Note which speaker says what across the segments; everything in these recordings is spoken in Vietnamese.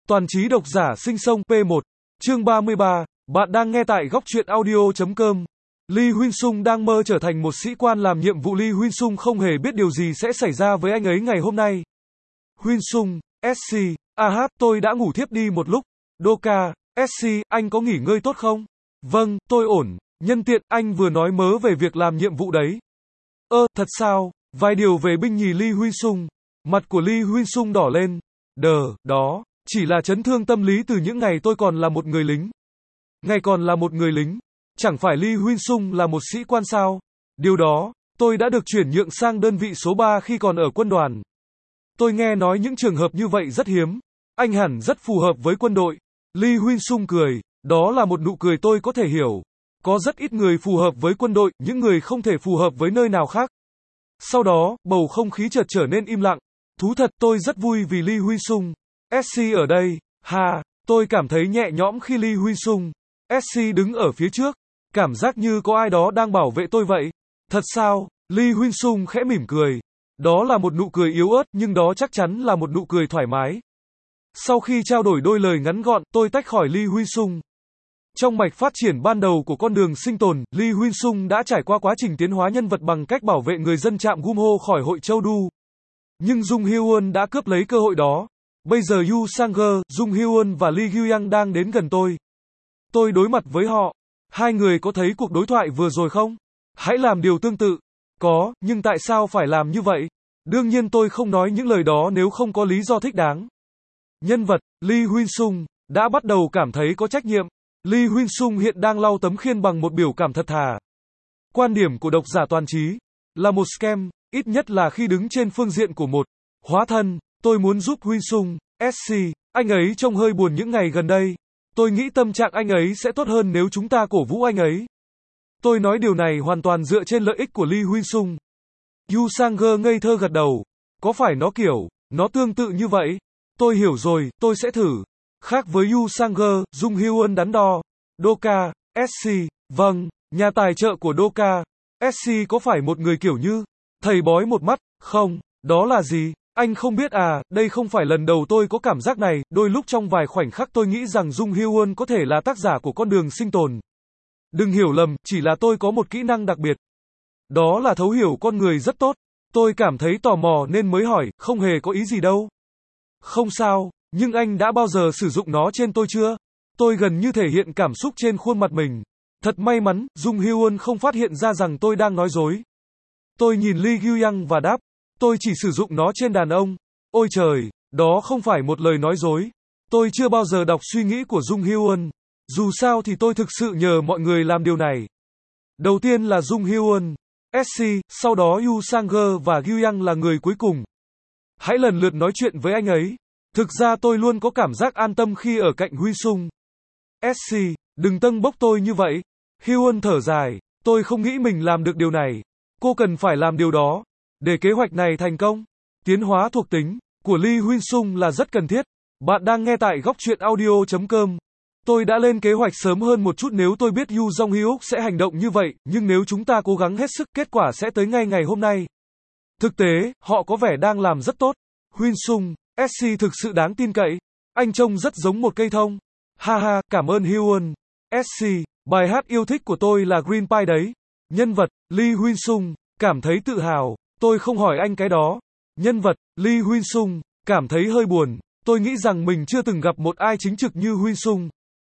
Speaker 1: Toàn trí độc giả sinh sông P1, chương 33, bạn đang nghe tại góc truyện audio.com. Lee Huynh Sung đang mơ trở thành một sĩ quan làm nhiệm vụ. Lee Huynh Sung không hề biết điều gì sẽ xảy ra với anh ấy ngày hôm nay. Huynh Sung, SC, tôi đã ngủ thiếp đi một lúc. Doka, SC, anh có nghỉ ngơi tốt không? Vâng, tôi ổn, nhân tiện anh vừa nói mớ về việc làm nhiệm vụ đấy. Thật sao? Vài điều về binh nhì Lee Huynh Sung. Mặt của Lee Huynh Sung đỏ lên. Đó, chỉ là chấn thương tâm lý từ những ngày tôi còn là một người lính. Ngày còn là một người lính, chẳng phải Lee Huynh Sung là một sĩ quan sao? Điều đó, tôi đã được chuyển nhượng sang đơn vị số 3 khi còn ở quân đoàn. Tôi nghe nói những trường hợp như vậy rất hiếm. Anh hẳn rất phù hợp với quân đội. Lee Huynh Sung cười, đó là một nụ cười tôi có thể hiểu. Có rất ít người phù hợp với quân đội, những người không thể phù hợp với nơi nào khác. Sau đó, bầu không khí chợt trở nên im lặng. Thú thật, tôi rất vui vì Lee Huynh Sung, SC ở đây. Tôi cảm thấy nhẹ nhõm khi Lee Huynh Sung, SC đứng ở phía trước. Cảm giác như có ai đó đang bảo vệ tôi vậy. Thật sao? Lee Huynh Sung khẽ mỉm cười. Đó là một nụ cười yếu ớt, nhưng đó chắc chắn là một nụ cười thoải mái. Sau khi trao đổi đôi lời ngắn gọn, tôi tách khỏi Lee Huynh Sung. Trong mạch phát triển ban đầu của con đường sinh tồn, Lee Huynh Sung đã trải qua quá trình tiến hóa nhân vật bằng cách bảo vệ người dân trạm Gumho khỏi hội châu đu. Nhưng Jung Hyun đã cướp lấy cơ hội đó. Bây giờ Yu Sang-ge, Jung Hyun và Lee Gyuyang đang đến gần tôi. Tôi đối mặt với họ. Hai người có thấy cuộc đối thoại vừa rồi không? Hãy làm điều tương tự. Có, nhưng tại sao phải làm như vậy? Đương nhiên tôi không nói những lời đó nếu không có lý do thích đáng. Nhân vật, Lee Huynh Sung, đã bắt đầu cảm thấy có trách nhiệm. Lee Huynh Sung hiện đang lau tấm khiên bằng một biểu cảm thật thà. Quan điểm của độc giả toàn trí là một scam, ít nhất là khi đứng trên phương diện của một hóa thân. Tôi muốn giúp Huynh Sung, SC, anh ấy trông hơi buồn những ngày gần đây. Tôi nghĩ tâm trạng anh ấy sẽ tốt hơn nếu chúng ta cổ vũ anh ấy. Tôi nói điều này hoàn toàn dựa trên lợi ích của Lee Huynh Sung. Yu Sang-ge ngây thơ gật đầu. Có phải nó tương tự như vậy? Tôi hiểu rồi, tôi sẽ thử. Khác với Yu Sang-ge, Jung Hyun đắn đo. Doka, SC, vâng, nhà tài trợ của Doka, SC có phải một người kiểu như thầy bói một mắt, không? Đó là gì? Anh không biết à? Đây không phải lần đầu tôi có cảm giác này, đôi lúc trong vài khoảnh khắc tôi nghĩ rằng Jung Hyun có thể là tác giả của con đường sinh tồn. Đừng hiểu lầm, chỉ là tôi có một kỹ năng đặc biệt. Đó là thấu hiểu con người rất tốt. Tôi cảm thấy tò mò nên mới hỏi, không hề có ý gì đâu. Không sao, nhưng anh đã bao giờ sử dụng nó trên tôi chưa? Tôi gần như thể hiện cảm xúc trên khuôn mặt mình. Thật may mắn, Jung Hyun không phát hiện ra rằng tôi đang nói dối. Tôi nhìn Lee Gyuyang và đáp, tôi chỉ sử dụng nó trên đàn ông. Ôi trời, đó không phải một lời nói dối. Tôi chưa bao giờ đọc suy nghĩ của Jung Hyun. Dù sao thì tôi thực sự nhờ mọi người làm điều này. Đầu tiên là Jung Hyun, SC, sau đó Yu Sang-ge và Gyuyang là người cuối cùng. Hãy lần lượt nói chuyện với anh ấy. Thực ra tôi luôn có cảm giác an tâm khi ở cạnh Huynh Sung. SC, đừng tâng bốc tôi như vậy. Hyun thở dài, tôi không nghĩ mình làm được điều này. Cô cần phải làm điều đó. Để kế hoạch này thành công, tiến hóa thuộc tính của Lee Huynh Sung là rất cần thiết. Bạn đang nghe tại góc truyện audio.com. Tôi đã lên kế hoạch sớm hơn một chút nếu tôi biết Yu Jong Hyuk sẽ hành động như vậy, nhưng nếu chúng ta cố gắng hết sức, kết quả sẽ tới ngay ngày hôm nay. Thực tế, họ có vẻ đang làm rất tốt. Huynh Sung, SC thực sự đáng tin cậy. Anh trông rất giống một cây thông. Cảm ơn Hyun. SC, bài hát yêu thích của tôi là Green Pie đấy. Nhân vật, Lee Huynh Sung, cảm thấy tự hào. Tôi không hỏi anh cái đó. Nhân vật, Lee Huynh Sung, cảm thấy hơi buồn. Tôi nghĩ rằng mình chưa từng gặp một ai chính trực như Huynh Sung.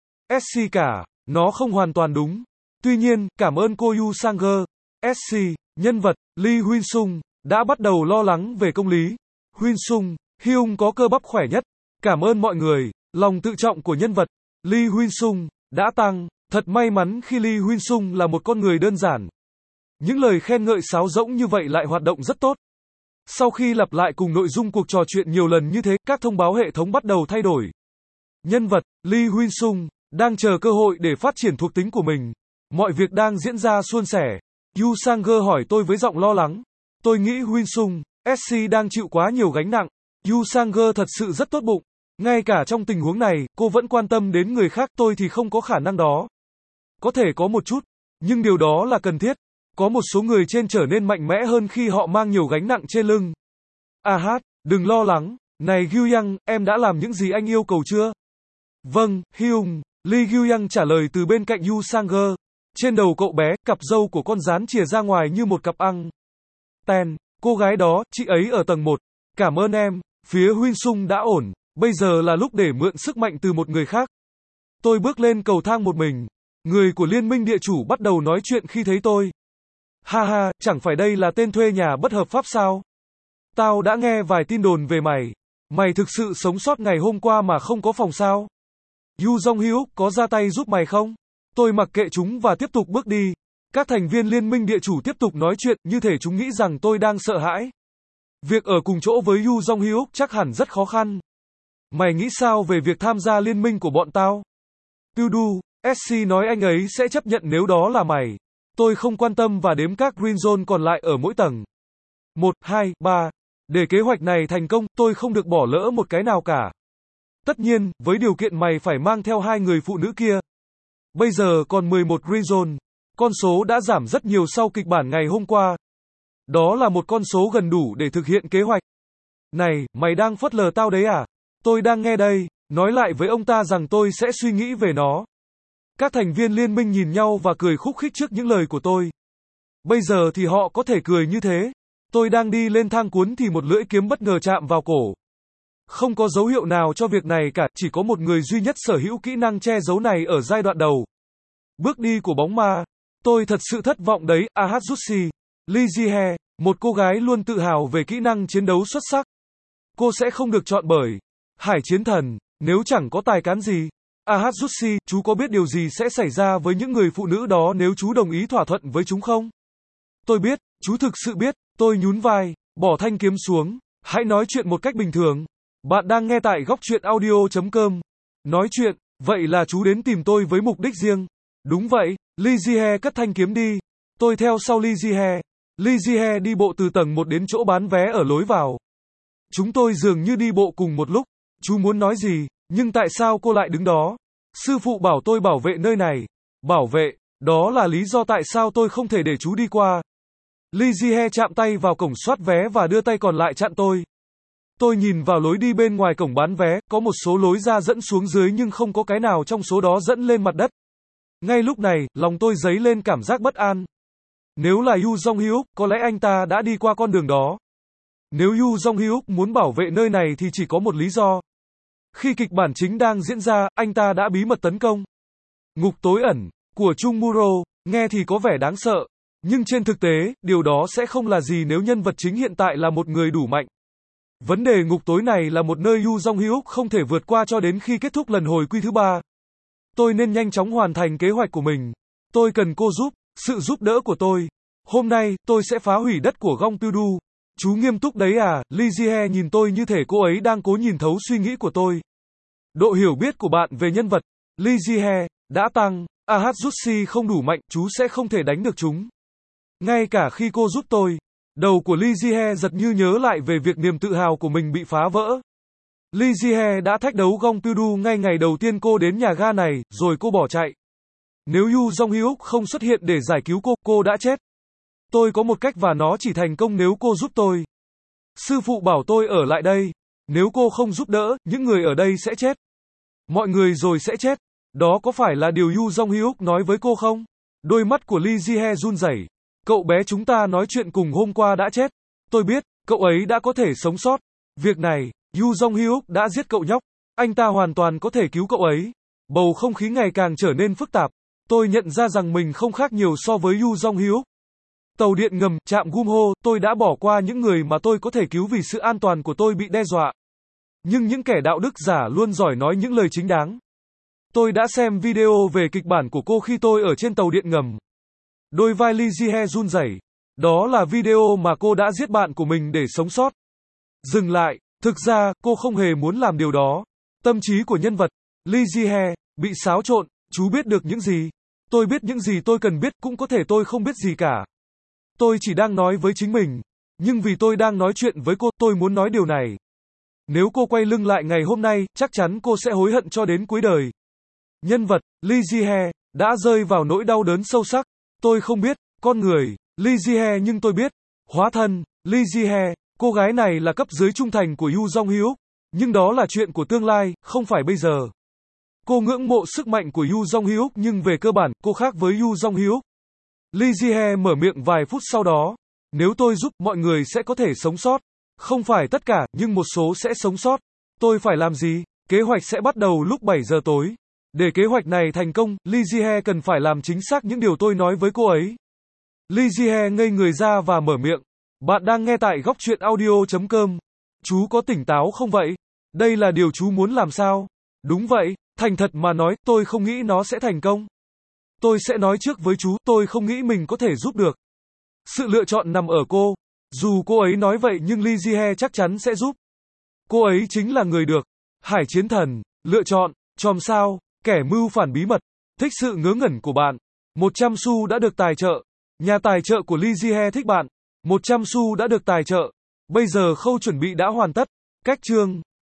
Speaker 1: SC cả, nó không hoàn toàn đúng. Tuy nhiên, cảm ơn cô Yu Sang-ge. SC, nhân vật, Lee Huynh Sung, đã bắt đầu lo lắng về công lý. Huynh Sung, Hyung có cơ bắp khỏe nhất. Cảm ơn mọi người. Lòng tự trọng của nhân vật, Lee Huynh Sung, đã tăng. Thật may mắn khi Lee Huynh Sung là một con người đơn giản. Những lời khen ngợi sáo rỗng như vậy lại hoạt động rất tốt. Sau khi lặp lại cùng nội dung cuộc trò chuyện nhiều lần như thế, các thông báo hệ thống bắt đầu thay đổi. Nhân vật, Lee Huynh Sung, đang chờ cơ hội để phát triển thuộc tính của mình. Mọi việc đang diễn ra suôn sẻ. Yu Sang-ge hỏi tôi với giọng lo lắng. Tôi nghĩ Huynh Sung, SC đang chịu quá nhiều gánh nặng. Yu Sang-ge thật sự rất tốt bụng. Ngay cả trong tình huống này, cô vẫn quan tâm đến người khác, tôi thì không có khả năng đó. Có thể có một chút, nhưng điều đó là cần thiết. Có một số người trên trở nên mạnh mẽ hơn khi họ mang nhiều gánh nặng trên lưng. Đừng lo lắng, Này Gyu-young, em đã làm những gì anh yêu cầu chưa? Vâng, Hyung. Lee Gyu-young trả lời từ bên cạnh Yu Sang-ge. Trên đầu cậu bé, cặp râu của con gián chìa ra ngoài như một cặp ăng. Ten, cô gái đó, chị ấy ở tầng 1. Cảm ơn em. Phía Huynh Sung đã ổn. Bây giờ là lúc để mượn sức mạnh từ một người khác. Tôi bước lên cầu thang một mình. Người của Liên minh địa chủ bắt đầu nói chuyện khi thấy tôi. Ha ha, chẳng phải đây là tên thuê nhà bất hợp pháp sao? Tao đã nghe vài tin đồn về mày. Mày thực sự sống sót ngày hôm qua mà không có phòng sao? Yu Jong-hyuk có ra tay giúp mày không? Tôi mặc kệ chúng và tiếp tục bước đi. Các thành viên liên minh địa chủ tiếp tục nói chuyện như thể chúng nghĩ rằng tôi đang sợ hãi. Việc ở cùng chỗ với Yu Jong-hyuk chắc hẳn rất khó khăn. Mày nghĩ sao về việc tham gia liên minh của bọn tao? Tudu, SC nói anh ấy sẽ chấp nhận nếu đó là mày. Tôi không quan tâm và đếm các green zone còn lại ở mỗi tầng. 1, 2, 3. Để kế hoạch này thành công, tôi không được bỏ lỡ một cái nào cả. Tất nhiên, với điều kiện mày phải mang theo 2 người phụ nữ kia. Bây giờ còn 11 green zone. Con số đã giảm rất nhiều sau kịch bản ngày hôm qua. Đó là một con số gần đủ để thực hiện kế hoạch. Này, mày đang phớt lờ tao đấy à? Tôi đang nghe đây. Nói lại với ông ta rằng tôi sẽ suy nghĩ về nó. Các thành viên liên minh nhìn nhau và cười khúc khích trước những lời của tôi. Bây giờ thì họ có thể cười như thế. Tôi đang đi lên thang cuốn thì một lưỡi kiếm bất ngờ chạm vào cổ. Không có dấu hiệu nào cho việc này cả, chỉ có một người duy nhất sở hữu kỹ năng che giấu này ở giai đoạn đầu. Bước đi của bóng ma. Tôi thật sự thất vọng đấy, Ahatsushi. Lee Ji-hye, một cô gái luôn tự hào về kỹ năng chiến đấu xuất sắc. Cô sẽ không được chọn bởi Hải Chiến Thần, nếu chẳng có tài cán gì. Ahatsushi, chú có biết điều gì sẽ xảy ra với những người phụ nữ đó nếu chú đồng ý thỏa thuận với chúng không? Tôi biết, chú thực sự biết. Tôi nhún vai, bỏ thanh kiếm xuống. Hãy nói chuyện một cách bình thường. Bạn đang nghe tại góc truyện audio.com. Nói chuyện, vậy là chú đến tìm tôi với mục đích riêng. Đúng vậy, Lee Ji-hye cất thanh kiếm đi. Tôi theo sau Lee Ji-hye. Lee Ji-hye đi bộ từ tầng 1 đến chỗ bán vé ở lối vào. Chúng tôi dường như đi bộ cùng một lúc. Chú muốn nói gì, nhưng tại sao cô lại đứng đó? Sư phụ bảo tôi bảo vệ nơi này. Bảo vệ, đó là lý do tại sao tôi không thể để chú đi qua. Lee Ji-hye chạm tay vào cổng soát vé và đưa tay còn lại chặn tôi. Tôi nhìn vào lối đi bên ngoài cổng bán vé, có một số lối ra dẫn xuống dưới nhưng không có cái nào trong số đó dẫn lên mặt đất. Ngay lúc này, lòng tôi dấy lên cảm giác bất an. Nếu là Yu Jong-hyuk, có lẽ anh ta đã đi qua con đường đó. Nếu Yu Jong-hyuk muốn bảo vệ nơi này thì chỉ có một lý do. Khi kịch bản chính đang diễn ra, anh ta đã bí mật tấn công. Ngục tối ẩn của Chung Muro, nghe thì có vẻ đáng sợ. Nhưng trên thực tế, điều đó sẽ không là gì nếu nhân vật chính hiện tại là một người đủ mạnh. Vấn đề ngục tối này là một nơi Yu Jong-hyuk không thể vượt qua cho đến khi kết thúc lần hồi quy thứ 3. Tôi nên nhanh chóng hoàn thành kế hoạch của mình. Tôi cần cô giúp, sự giúp đỡ của tôi. Hôm nay, tôi sẽ phá hủy đất của Gong Tudu. Chú nghiêm túc đấy à? Lee Ji-hye nhìn tôi như thể cô ấy đang cố nhìn thấu suy nghĩ của tôi. Độ hiểu biết của bạn về nhân vật Lee Ji-hye đã tăng. Ahatsushi không đủ mạnh, chú sẽ không thể đánh được chúng. Ngay cả khi cô giúp tôi, đầu của Lee Ji-hye giật như nhớ lại về việc niềm tự hào của mình bị phá vỡ. Lee Ji-hye đã thách đấu Gong Tudu ngay ngày đầu tiên cô đến nhà ga này, rồi cô bỏ chạy. Nếu Yu Jong-hyuk không xuất hiện để giải cứu cô đã chết. Tôi có một cách và nó chỉ thành công nếu cô giúp tôi. Sư phụ bảo tôi ở lại đây. Nếu cô không giúp đỡ, những người ở đây sẽ chết. Mọi người rồi sẽ chết. Đó có phải là điều Yu Jong-hyuk nói với cô không? Đôi mắt của Lee Ji-hye run rẩy. Cậu bé chúng ta nói chuyện cùng hôm qua đã chết. Tôi biết, cậu ấy đã có thể sống sót. Việc này, Yu Jong-hyuk đã giết cậu nhóc. Anh ta hoàn toàn có thể cứu cậu ấy. Bầu không khí ngày càng trở nên phức tạp. Tôi nhận ra rằng mình không khác nhiều so với Yu Jong-hyuk. Tàu điện ngầm, trạm Gumho, tôi đã bỏ qua những người mà tôi có thể cứu vì sự an toàn của tôi bị đe dọa. Nhưng những kẻ đạo đức giả luôn giỏi nói những lời chính đáng. Tôi đã xem video về kịch bản của cô khi tôi ở trên tàu điện ngầm. Đôi vai Lee Ji-hye run rẩy. Đó là video mà cô đã giết bạn của mình để sống sót. Dừng lại, thực ra, cô không hề muốn làm điều đó. Tâm trí của nhân vật, Lee Ji-hye, bị xáo trộn. Chú biết được những gì? Tôi biết những gì tôi cần biết, cũng có thể tôi không biết gì cả. Tôi chỉ đang nói với chính mình. Nhưng vì tôi đang nói chuyện với cô, tôi muốn nói điều này. Nếu cô quay lưng lại ngày hôm nay, chắc chắn cô sẽ hối hận cho đến cuối đời. Nhân vật, Lee Ji-hye, đã rơi vào nỗi đau đớn sâu sắc. Tôi không biết, con người, Lee Ji-hye nhưng tôi biết. Hóa thân, Lee Ji-hye, cô gái này là cấp dưới trung thành của Yu Jong-hyuk. Nhưng đó là chuyện của tương lai, không phải bây giờ. Cô ngưỡng mộ sức mạnh của Yoo Jong Hyuk nhưng về cơ bản, cô khác với Yoo Jong Hyuk. Lee Ji-hye mở miệng vài phút sau đó. Nếu tôi giúp, mọi người sẽ có thể sống sót. Không phải tất cả, nhưng một số sẽ sống sót. Tôi phải làm gì? Kế hoạch sẽ bắt đầu lúc 7 giờ tối. Để kế hoạch này thành công, Lee Ji-hye cần phải làm chính xác những điều tôi nói với cô ấy. Lee Ji-hye ngây người ra và mở miệng. Bạn đang nghe tại góc truyện audio.com. Chú có tỉnh táo không vậy? Đây là điều chú muốn làm sao? Đúng vậy, thành thật mà nói, tôi không nghĩ nó sẽ thành công. Tôi sẽ nói trước với chú, tôi không nghĩ mình có thể giúp được. Sự lựa chọn nằm ở cô. Dù cô ấy nói vậy nhưng Lee Ji-hye chắc chắn sẽ giúp. Cô ấy chính là người được. Hải chiến thần, lựa chọn, chòm sao, kẻ mưu phản bí mật. Thích sự ngớ ngẩn của bạn. 100 xu đã được tài trợ. Nhà tài trợ của Lee Ji-hye thích bạn. 100 xu đã được tài trợ. Bây giờ khâu chuẩn bị đã hoàn tất. Cách chương